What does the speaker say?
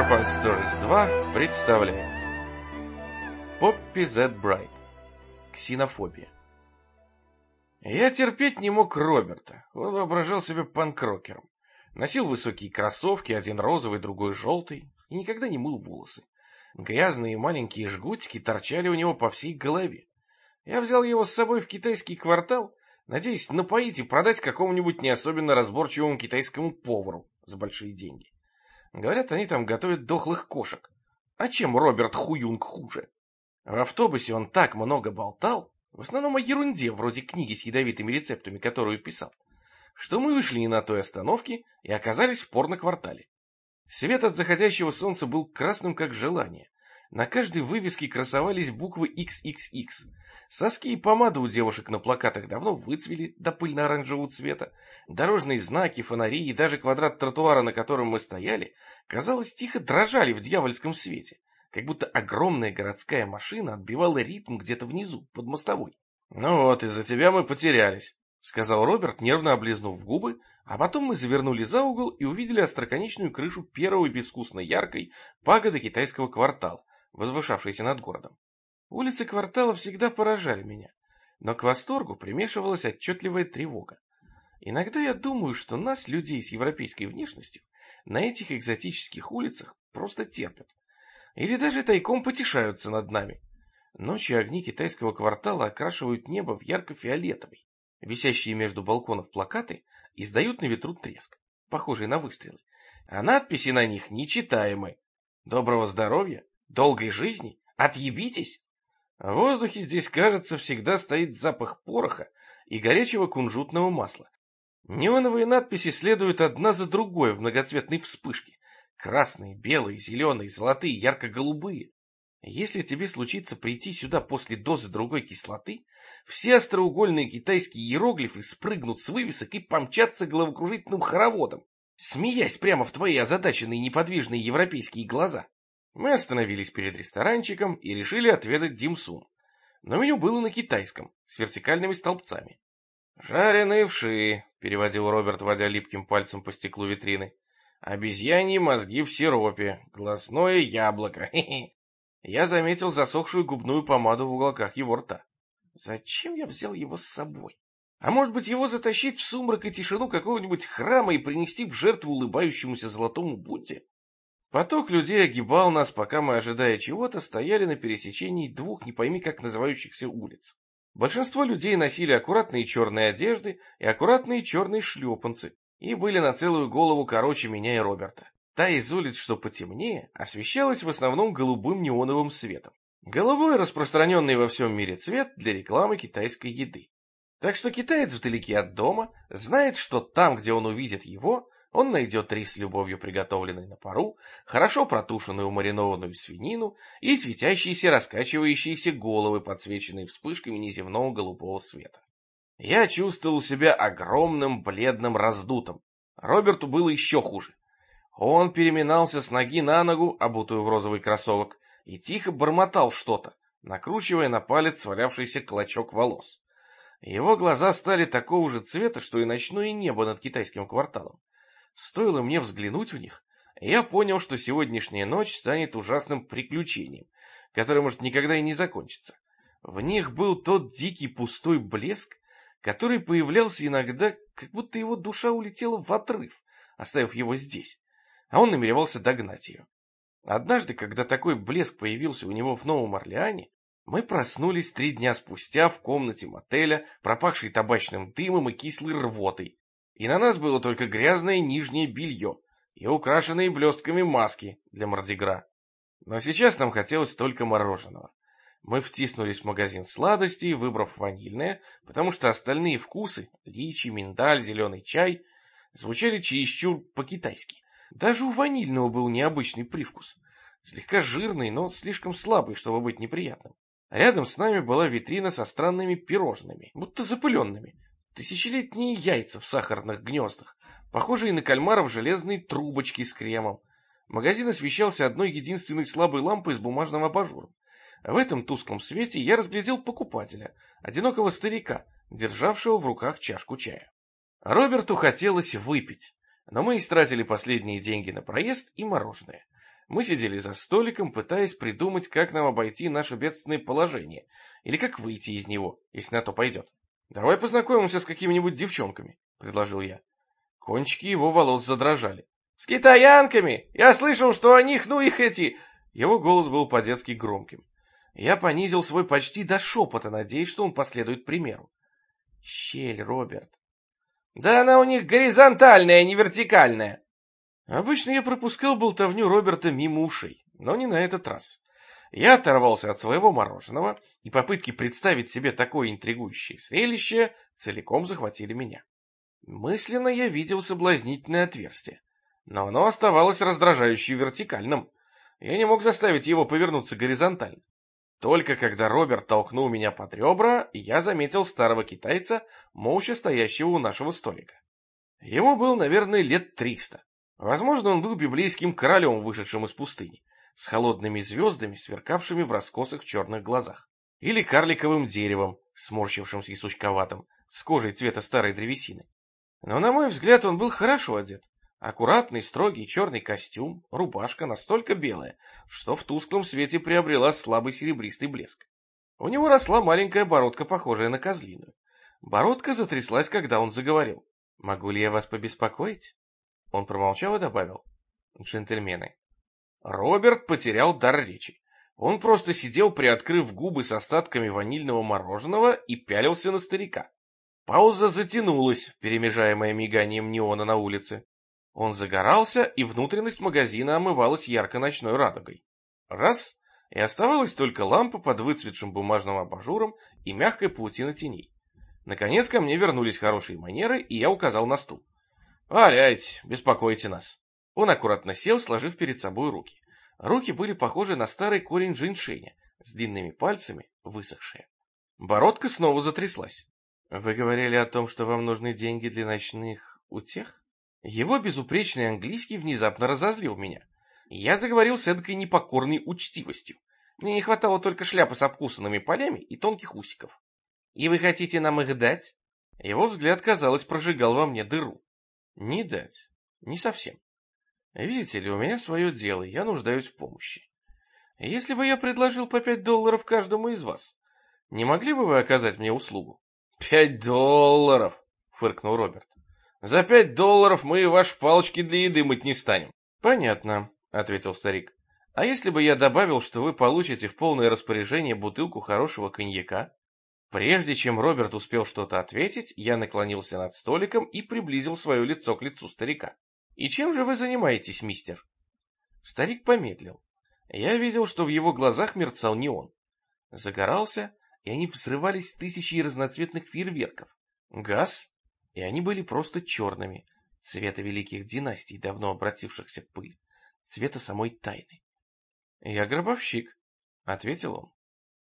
Punk Stories 2 представляет Poppy Z. Bride. Ксенофобия. Я терпеть не мог Роберта. Он воображал себя панк-рокером. Носил высокие кроссовки, один розовый, другой желтый, и никогда не мыл волосы. Грязные маленькие жгутики торчали у него по всей голове. Я взял его с собой в китайский квартал, надеясь напоить и продать какому-нибудь не особенно разборчивому китайскому повару за большие деньги. Говорят, они там готовят дохлых кошек. А чем Роберт Хуюнг хуже? В автобусе он так много болтал, в основном о ерунде, вроде книги с ядовитыми рецептами, которую писал, что мы вышли не на той остановке и оказались в порно-квартале. Свет от заходящего солнца был красным, как желание. На каждой вывеске красовались буквы XXX. Соски и помада у девушек на плакатах давно выцвели до пыльно-оранжевого цвета. Дорожные знаки, фонари и даже квадрат тротуара, на котором мы стояли, казалось, тихо дрожали в дьявольском свете, как будто огромная городская машина отбивала ритм где-то внизу, под мостовой. «Ну вот, из-за тебя мы потерялись», — сказал Роберт, нервно облизнув губы, а потом мы завернули за угол и увидели остроконечную крышу первой безвкусно яркой пагоды китайского квартала, возвышавшейся над городом. Улицы квартала всегда поражали меня, но к восторгу примешивалась отчетливая тревога. Иногда я думаю, что нас, людей с европейской внешностью, на этих экзотических улицах просто терпят. Или даже тайком потешаются над нами. Ночью огни китайского квартала окрашивают небо в ярко-фиолетовый. Висящие между балконов плакаты издают на ветру треск, похожий на выстрелы, а надписи на них нечитаемы. «Доброго здоровья», «Долгой жизни», «Отъебитесь». В воздухе здесь, кажется, всегда стоит запах пороха и горячего кунжутного масла. Неоновые надписи следуют одна за другой в многоцветной вспышке. Красные, белые, зеленые, золотые, ярко-голубые. Если тебе случится прийти сюда после дозы другой кислоты, все остроугольные китайские иероглифы спрыгнут с вывесок и помчатся головокружительным хороводом, смеясь прямо в твои озадаченные неподвижные европейские глаза. Мы остановились перед ресторанчиком и решили отведать дим-сум. Но меню было на китайском, с вертикальными столбцами. «Жареные вши», — переводил Роберт, водя липким пальцем по стеклу витрины. «Обезьяньи мозги в сиропе, глазное яблоко, хе-хе». Я заметил засохшую губную помаду в уголках его рта. Зачем я взял его с собой? А может быть, его затащить в сумрак и тишину какого-нибудь храма и принести в жертву улыбающемуся золотому Будде? Поток людей огибал нас, пока мы, ожидая чего-то, стояли на пересечении двух не пойми как называющихся улиц. Большинство людей носили аккуратные черные одежды и аккуратные черные шлепанцы, и были на целую голову короче меня и Роберта. Та из улиц, что потемнее, освещалась в основном голубым неоновым светом. Голубой, распространенный во всем мире цвет для рекламы китайской еды. Так что китаец вдалеке от дома знает, что там, где он увидит его, он найдет рис любовью приготовленный на пару, хорошо протушенную маринованную свинину и светящиеся раскачивающиеся головы, подсвеченные вспышками неземного голубого света. Я чувствовал себя огромным, бледным, раздутым. Роберту было еще хуже. Он переминался с ноги на ногу, обутую в розовый кроссовок, и тихо бормотал что-то, накручивая на палец свалявшийся клочок волос. Его глаза стали такого же цвета, что и ночное небо над китайским кварталом. Стоило мне взглянуть в них, и я понял, что сегодняшняя ночь станет ужасным приключением, которое может никогда и не закончиться. В них был тот дикий пустой блеск, который появлялся иногда, как будто его душа улетела в отрыв, оставив его здесь, а он намеревался догнать ее. Однажды, когда такой блеск появился у него в Новом Орлеане, мы проснулись 3 дня спустя в комнате мотеля, пропахшей табачным дымом и кислой рвотой, и на нас было только грязное нижнее белье и украшенные блестками маски для мардигра. Но сейчас нам хотелось только мороженого. Мы втиснулись в магазин сладостей, выбрав ванильное, потому что остальные вкусы — личи, миндаль, зеленый чай — звучали чересчур по-китайски. Даже у ванильного был необычный привкус. Слегка жирный, но слишком слабый, чтобы быть неприятным. Рядом с нами была витрина со странными пирожными, будто запыленными. Тысячелетние яйца в сахарных гнездах, похожие на кальмаров железные трубочки с кремом. Магазин освещался одной единственной слабой лампой с бумажным абажуром. В этом тусклом свете я разглядел покупателя, одинокого старика, державшего в руках чашку чая. Роберту хотелось выпить, но мы истратили последние деньги на проезд и мороженое. Мы сидели за столиком, пытаясь придумать, как нам обойти наше бедственное положение, или как выйти из него, если на то пойдет. «Давай познакомимся с какими-нибудь девчонками», — предложил я. Кончики его волос задрожали. «С китаянками! Я слышал, что о них, ну их эти...» Его голос был по-детски громким. Я понизил свой почти до шепота, надеясь, что он последует примеру. «Щель, Роберт». «Да она у них горизонтальная, а не вертикальная». Обычно я пропускал болтовню Роберта мимо ушей, но не на этот раз. Я оторвался от своего мороженого, и попытки представить себе такое интригующее зрелище целиком захватили меня. Мысленно я видел соблазнительное отверстие, но оно оставалось раздражающе вертикальным. Я не мог заставить его повернуться горизонтально. Только когда Роберт толкнул меня под ребра, я заметил старого китайца, молча стоящего у нашего столика. Ему было, наверное, лет 300. Возможно, он был библейским королем, вышедшим из пустыни, с холодными звездами, сверкавшими в раскосых черных глазах. Или карликовым деревом, сморщившимся и сучковатым, с кожей цвета старой древесины. Но, на мой взгляд, он был хорошо одет. Аккуратный, строгий черный костюм, рубашка настолько белая, что в тусклом свете приобрела слабый серебристый блеск. У него росла маленькая бородка, похожая на козлиную. Бородка затряслась, когда он заговорил. «Могу ли я вас побеспокоить?» Он промолчал и добавил: «Джентльмены». Роберт потерял дар речи. Он просто сидел, приоткрыв губы с остатками ванильного мороженого, и пялился на старика. Пауза затянулась, перемежаемая миганием неона на улице. Он загорался, и внутренность магазина омывалась ярко ночной радугой. Раз, и оставалась только лампа под выцветшим бумажным абажуром и мягкая паутина теней. Наконец ко мне вернулись хорошие манеры, и я указал на стул. «Валяйте, беспокойте нас». Он аккуратно сел, сложив перед собой руки. Руки были похожи на старый корень женьшеня, с длинными пальцами, высохшие. Бородка снова затряслась. «Вы говорили о том, что вам нужны деньги для ночных утех?» Его безупречный английский внезапно разозлил меня. Я заговорил с эдакой непокорной учтивостью. Мне не хватало только шляпы с обкусанными полями и тонких усиков. «И вы хотите нам их дать?» Его взгляд, казалось, прожигал во мне дыру. «Не дать. Не совсем. Видите ли, у меня свое дело, и я нуждаюсь в помощи. Если бы я предложил по $5 каждому из вас, не могли бы вы оказать мне услугу?» $5, фыркнул Роберт. «За $5 мы и ваши палочки для еды мыть не станем». «Понятно», — ответил старик. «А если бы я добавил, что вы получите в полное распоряжение бутылку хорошего коньяка?» Прежде чем Роберт успел что-то ответить, я наклонился над столиком и приблизил свое лицо к лицу старика. «И чем же вы занимаетесь, мистер?» Старик помедлил. Я видел, что в его глазах мерцал неон. Загорался, и они взрывались тысячей разноцветных фейерверков. Газ, и они были просто черными, цвета великих династий, давно обратившихся в пыль, цвета самой тайны. «Я гробовщик», — ответил он.